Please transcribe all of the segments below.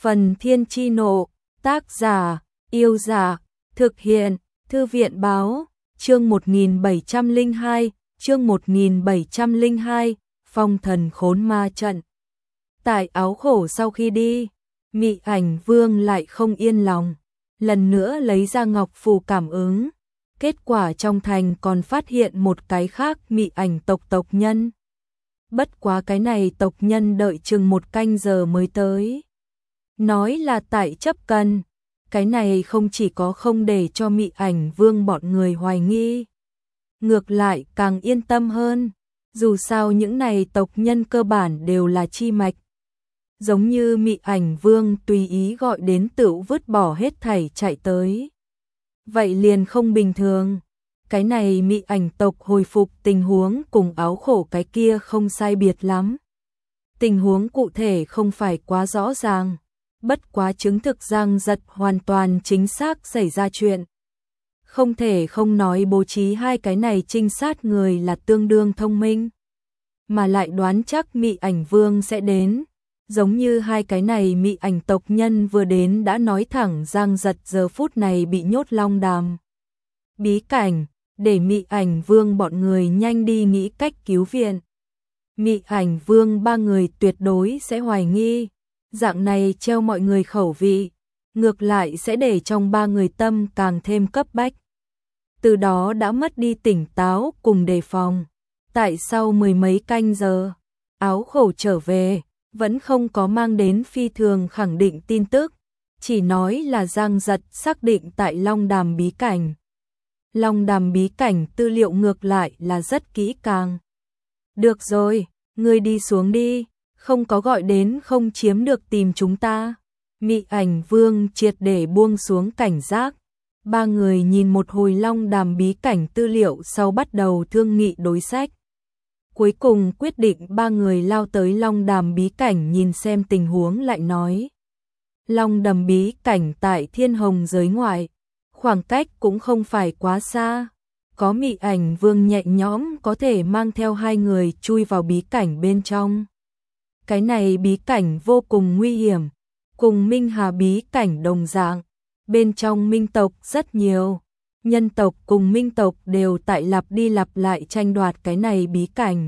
Phần Thiên Chi Nộ, tác giả, Yêu Giả, thực hiện, Thư viện Báo, chương 1702, chương 1702, Phong Thần Khốn Ma Trận. Tại Áo Khổ sau khi đi, Mị Ảnh Vương lại không yên lòng, lần nữa lấy ra ngọc phù cảm ứng. Kết quả trong thành còn phát hiện một cái khác Mị Ảnh tộc nhân. Bất quá cái này tộc nhân đợi chừng 1 canh giờ mới tới. Nói là tại chấp cần, cái này không chỉ có không để cho Mị Ảnh Vương bọn người hoài nghi, ngược lại càng yên tâm hơn, dù sao những này tộc nhân cơ bản đều là chi mạch. Giống như Mị Ảnh Vương tùy ý gọi đến tựu vứt bỏ hết thảy chạy tới. Vậy liền không bình thường. Cái này Mị Ảnh tộc hồi phục tình huống cùng Áo Khổ cái kia không sai biệt lắm. Tình huống cụ thể không phải quá rõ ràng, bất quá chứng thực Giang Giật hoàn toàn chính xác xảy ra chuyện. Không thể không nói bố trí hai cái này trinh sát người là tương đương thông minh, mà lại đoán chắc Mị Ảnh Vương sẽ đến. Giống như hai cái này Mị Ảnh tộc nhân vừa đến đã nói thẳng Giang Giật giờ phút này bị nhốt Long Đàm bí cảnh, để Mị Ảnh Vương bọn người nhanh đi nghĩ cách cứu viện. Mị Ảnh Vương 3 người tuyệt đối sẽ hoài nghi, dạng này treo mọi người khẩu vị, ngược lại sẽ để trong 3 người tâm càng thêm cấp bách. Từ đó đã mất đi tỉnh táo cùng đề phòng. Tại sau 10 mấy canh giờ, Áo Khổ trở về, vẫn không có mang đến phi thường khẳng định tin tức, chỉ nói là Giang Giật xác định tại Long Đàm bí cảnh. Long Đàm bí cảnh tư liệu ngược lại là rất kỹ càng. Được rồi, ngươi đi xuống đi, không có gọi đến không chiếm được tìm chúng ta. Mị Ảnh Vương triệt để buông xuống cảnh giác. 3 người nhìn một hồi Long Đàm bí cảnh tư liệu sau bắt đầu thương nghị đối sách. Cuối cùng quyết định 3 người lao tới Long Đàm bí cảnh nhìn xem tình huống lại nói. Long Đàm bí cảnh tại Thiên Hồng giới ngoại, khoảng cách cũng không phải quá xa. Có Mị Ảnh Vương nhẹ nhõm có thể mang theo 2 người chui vào bí cảnh bên trong. Cái này bí cảnh vô cùng nguy hiểm, cùng Minh Hà bí cảnh đồng dạng. Bên trong minh tộc rất nhiều, nhân tộc cùng minh tộc đều tại lặp đi lặp lại tranh đoạt cái này bí cảnh.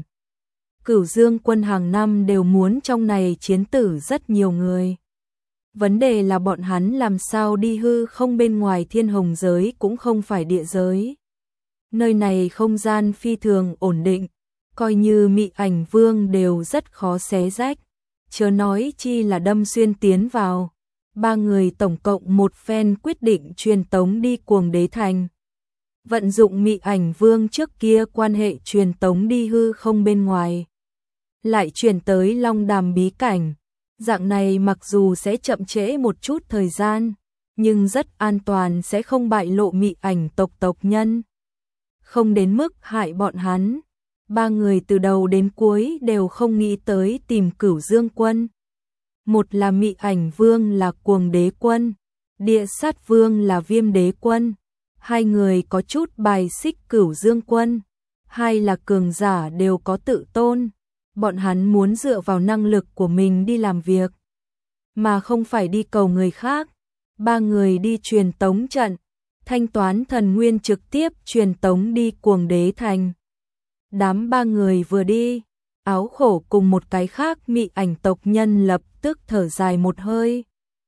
Cửu Dương quân hàng năm đều muốn trong này chiến tử rất nhiều người. Vấn đề là bọn hắn làm sao đi hư không bên ngoài Thiên Hồng giới cũng không phải địa giới. Nơi này không gian phi thường ổn định, coi như Mị Ảnh Vương đều rất khó xé rách, chớ nói chi là đâm xuyên tiến vào. 3 người tổng cộng một phen quyết định truyền tống đi Cuồng Đế Thành. Vận dụng Mị Ảnh Vương trước kia quan hệ truyền tống đi hư không bên ngoài, lại chuyển tới Long Đàm bí cảnh. Dạng này mặc dù sẽ chậm trễ một chút thời gian, nhưng rất an toàn, sẽ không bại lộ Mị Ảnh tộc nhân, không đến mức hại bọn hắn. 3 người từ đầu đến cuối đều không nghĩ tới tìm Cửu Dương quân. Một là Mị Ảnh Vương là Cuồng Đế quân, Địa Sát Vương là Viêm Đế quân. 2 người có chút bài xích Cửu Dương quân. 2 là cường giả đều có tự tôn, bọn hắn muốn dựa vào năng lực của mình đi làm việc, mà không phải đi cầu người khác. 3 người đi truyền tống trận, thanh toán thần nguyên trực tiếp truyền tống đi Cuồng Đế Thành. Đám 3 người vừa đi, Áo Khổ cùng một cái khác Mị Ảnh tộc nhân lập tức thở dài một hơi.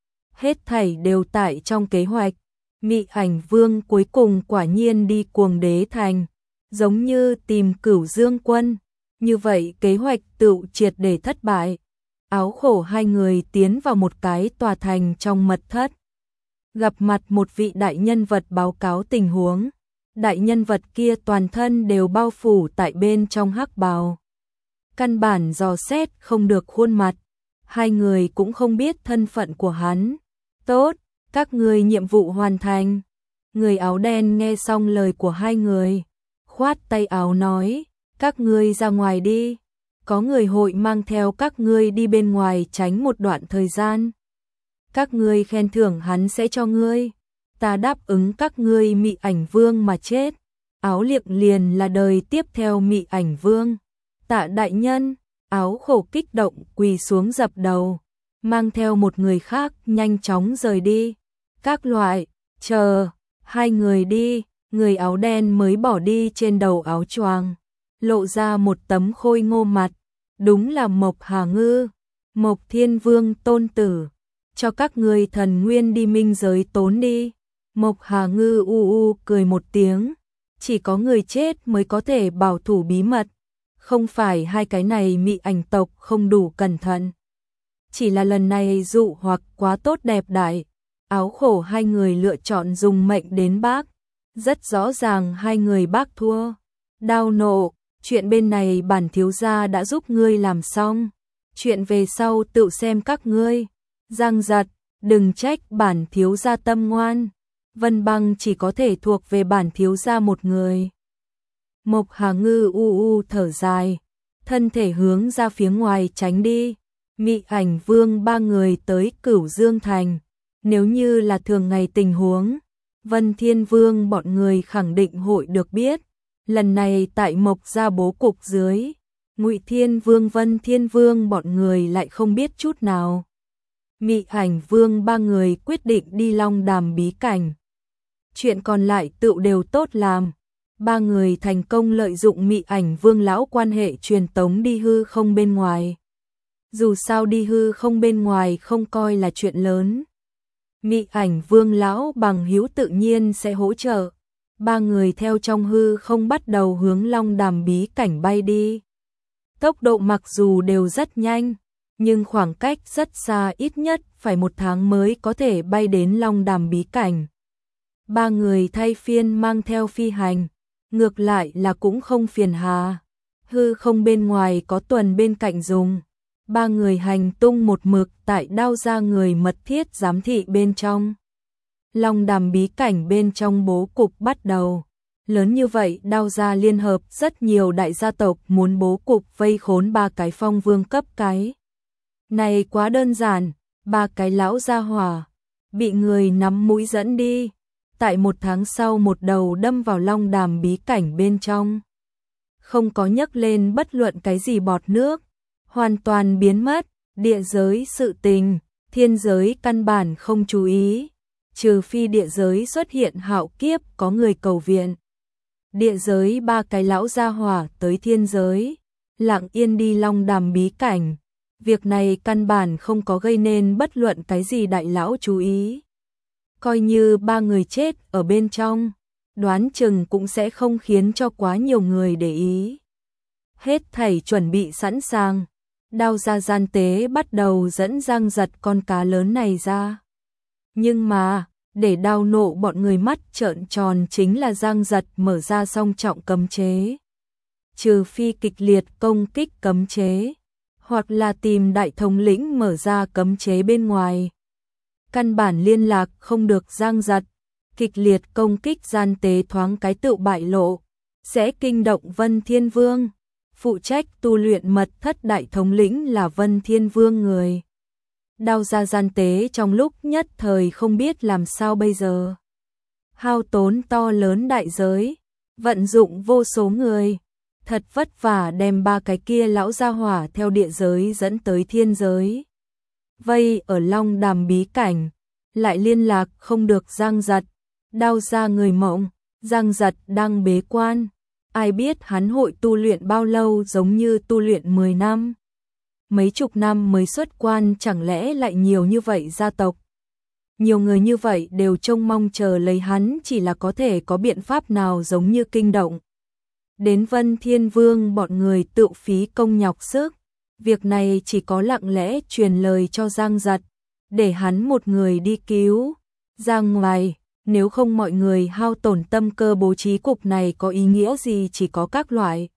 Hết thảy đều tại trong kế hoạch. Mị Ảnh Vương cuối cùng quả nhiên đi Cuồng Đế Thành, giống như tìm Cửu Dương quân. Như vậy kế hoạch tựu triệt để thất bại. Áo Khổ 2 người tiến vào một cái tòa thành trong mật thất, gặp mặt một vị đại nhân vật báo cáo tình huống. Đại nhân vật kia toàn thân đều bao phủ tại bên trong hắc bào, căn bản dò xét không được khuôn mặt. 2 người cũng không biết thân phận của hắn. Tốt, các ngươi nhiệm vụ hoàn thành. Người áo đen nghe xong lời của 2 người, khoát tay áo nói, các ngươi ra ngoài đi, có người hội mang theo các ngươi đi bên ngoài tránh một đoạn thời gian. Các ngươi khen thưởng hắn sẽ cho ngươi, ta đáp ứng các ngươi Mị Ảnh Vương mà chết, Áo Liệm liền là đời tiếp theo Mị Ảnh Vương. Tạ đại nhân. Áo Khổ kích động quỳ xuống dập đầu, mang theo một người khác nhanh chóng rời đi. Các loại, chờ, hai người đi, người áo đen mới bỏ đi trên đầu áo choàng, lộ ra một tấm khôi ngô mặt, đúng là Mộc Hà Ngư, Mộc Thiên Vương tôn tử, cho các người thần nguyên đi minh giới tốn đi. Mộc Hà Ngư cười một tiếng, chỉ có người chết mới có thể bảo thủ bí mật, không phải hai cái này mị ảnh tộc không đủ cẩn thận. Chỉ là lần này dụ hoặc quá tốt đẹp đại, áo khổ hai người lựa chọn dùng mệnh đến bác, rất rõ ràng hai người bác thua. Đao Nộ, chuyện bên này bản thiếu gia đã giúp ngươi làm xong, chuyện về sau tự xem các ngươi. Giang Giật, đừng trách bản thiếu gia tâm ngoan, Vân Băng chỉ có thể thuộc về bản thiếu gia một người. Mộc Hà Ngư thở dài, thân thể hướng ra phía ngoài tránh đi. Mị Ảnh Vương ba người tới Cửu Dương Thành, nếu như là thường ngày tình huống, Vân Thiên Vương bọn người khẳng định hội được biết. Lần này tại Mộc gia bố cục dưới, Ngụy Thiên Vương Vân Thiên Vương bọn người lại không biết chút nào. Mị Ảnh Vương ba người quyết định đi Long Đàm bí cảnh. Chuyện còn lại tự đều tốt làm. Ba người thành công lợi dụng Mị Ảnh Vương lão quan hệ truyền tống đi hư không bên ngoài. Dù sao đi hư không bên ngoài không coi là chuyện lớn. Mị Ảnh Vương lão bằng hữu tự nhiên sẽ hỗ trợ. Ba người theo trong hư không bắt đầu hướng Long Đàm bí cảnh bay đi. Tốc độ mặc dù đều rất nhanh, nhưng khoảng cách rất xa, ít nhất phải 1 tháng mới có thể bay đến Long Đàm bí cảnh. Ba người thay phiên mang theo phi hành, ngược lại là cũng không phiền hà. Hư không bên ngoài có tuần bên cạnh dùng. Ba người hành tung một mực tại Đao gia người mật thiết giám thị bên trong. Long Đàm bí cảnh bên trong bố cục bắt đầu. Lớn như vậy, Đao gia liên hợp rất nhiều đại gia tộc muốn bố cục vây khốn ba cái phong vương cấp cái. Này quá đơn giản, ba cái lão gia hỏa bị người nắm mũi dẫn đi. Tại 1 tháng sau một đầu đâm vào Long Đàm bí cảnh bên trong. Không có nhấc lên bất luận cái gì bọt nước, hoàn toàn biến mất. Địa giới sự tình, thiên giới căn bản không chú ý, trừ phi địa giới xuất hiện hạo kiếp có người cầu viện. Địa giới ba cái lão gia hỏa tới thiên giới, lặng yên đi Long Đàm bí cảnh. Việc này căn bản không có gây nên bất luận cái gì đại lão chú ý. Coi như ba người chết ở bên trong, đoán chừng cũng sẽ không khiến cho quá nhiều người để ý. Hết thảy chuẩn bị sẵn sàng, Đao gia gian tế bắt đầu dẫn Giang Giật con cá lớn này ra. Nhưng mà, để Đao Nộ bọn người mắt trợn tròn chính là Giang Giật mở ra song trọng cấm chế. Trừ phi kịch liệt công kích cấm chế, hoặc là tìm đại thống lĩnh mở ra cấm chế bên ngoài. Căn bản liên lạc không được Giang Giật, kịch liệt công kích gian tế thoáng cái tự bại lộ, sẽ kinh động Vân Thiên Vương. Phụ trách tu luyện mật thất đại thống lĩnh là Vân Thiên Vương người. Đao gia gian tế trong lúc nhất thời không biết làm sao bây giờ. Hao tốn to lớn đại giới, vận dụng vô số người, thật vất vả đem ba cái kia lão gia hỏa theo địa giới dẫn tới thiên giới. Vây ở Long Đàm bí cảnh, lại liên lạc không được Giang Giật. Đao gia người mộng, Giang Giật đang bế quan. Ai biết hắn hội tu luyện bao lâu, giống như tu luyện 10 năm. Mấy chục năm mới xuất quan, chẳng lẽ lại nhiều như vậy gia tộc. Nhiều người như vậy đều trông mong chờ lấy hắn, chỉ là có thể có biện pháp nào giống như kinh động. Đến Vân Thiên Vương bọn người tự phí công nhọc sức. Việc này chỉ có lặng lẽ truyền lời cho Giang Giật, để hắn một người đi cứu ra ngoài. Nếu không mọi người hao tổn tâm cơ bố trí cục này có ý nghĩa gì, chỉ có các loại.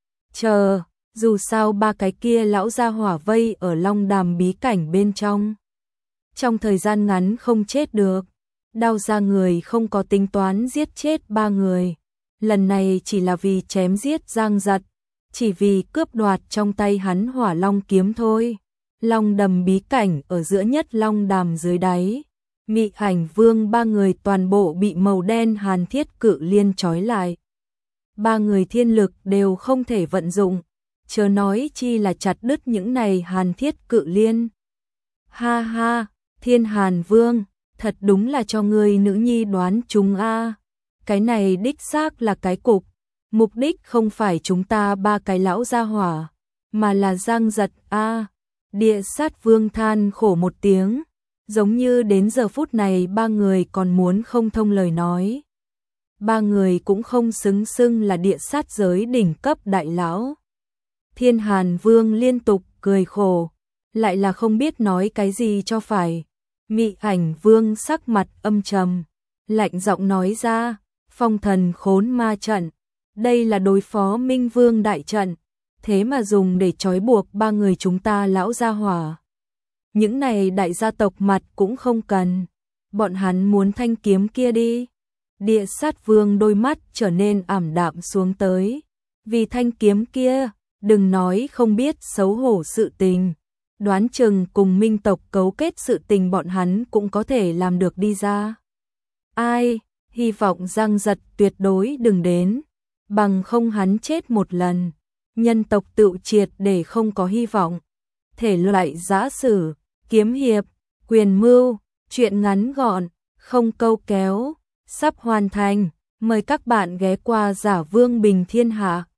Chờ, dù sao ba cái kia lão gia hỏa vây ở Long Đàm bí cảnh bên trong. Trong thời gian ngắn không chết được, Đao gia người không có tính toán giết chết ba người. Lần này chỉ là vì chém giết Giang Giật, chỉ vì cướp đoạt trong tay hắn Hỏa Long kiếm thôi. Long Đàm bí cảnh ở giữa nhất Long Đàm dưới đáy. Mị Ảnh Vương ba người toàn bộ bị màu đen hàn thiết cự liên trói lại. Ba người thiên lực đều không thể vận dụng, chớ nói chi là chặt đứt những này hàn thiết cự liên. Ha ha, Thiên Hàn Vương, thật đúng là cho ngươi nữ nhi đoán chúng a. Cái này đích xác là cái cục, mục đích không phải chúng ta ba cái lão gia hỏa, mà là Giang Giật a. Địa sát vương than khổ một tiếng, giống như đến giờ phút này ba người còn muốn không thông lời nói. Ba người cũng không xứng xưng là địa sát giới đỉnh cấp đại lão. Thiên Hàn Vương liên tục cười khổ, lại là không biết nói cái gì cho phải. Mị Ảnh Vương sắc mặt âm trầm, lạnh giọng nói ra, phong thần khốn ma trận, đây là đối phó Minh Vương đại trận, thế mà dùng để trói buộc ba người chúng ta lão gia hỏa. Những này đại gia tộc mặt cũng không cần, bọn hắn muốn thanh kiếm kia đi. Địa sát vương đôi mắt trở nên ảm đạm xuống tới, vì thanh kiếm kia, đừng nói không biết xấu hổ sự tình, đoán chừng cùng Minh tộc cấu kết sự tình bọn hắn cũng có thể làm được đi ra. Ai, hy vọng Giang Giật tuyệt đối đừng đến, bằng không hắn chết một lần, nhân tộc tự triệt để không có hy vọng. Thể loại giã sử, kiếm hiệp, quyền mưu, truyện ngắn gọn, không câu kéo, sắp hoàn thành, mời các bạn ghé qua Giả Vương Bình Thiên Hạ.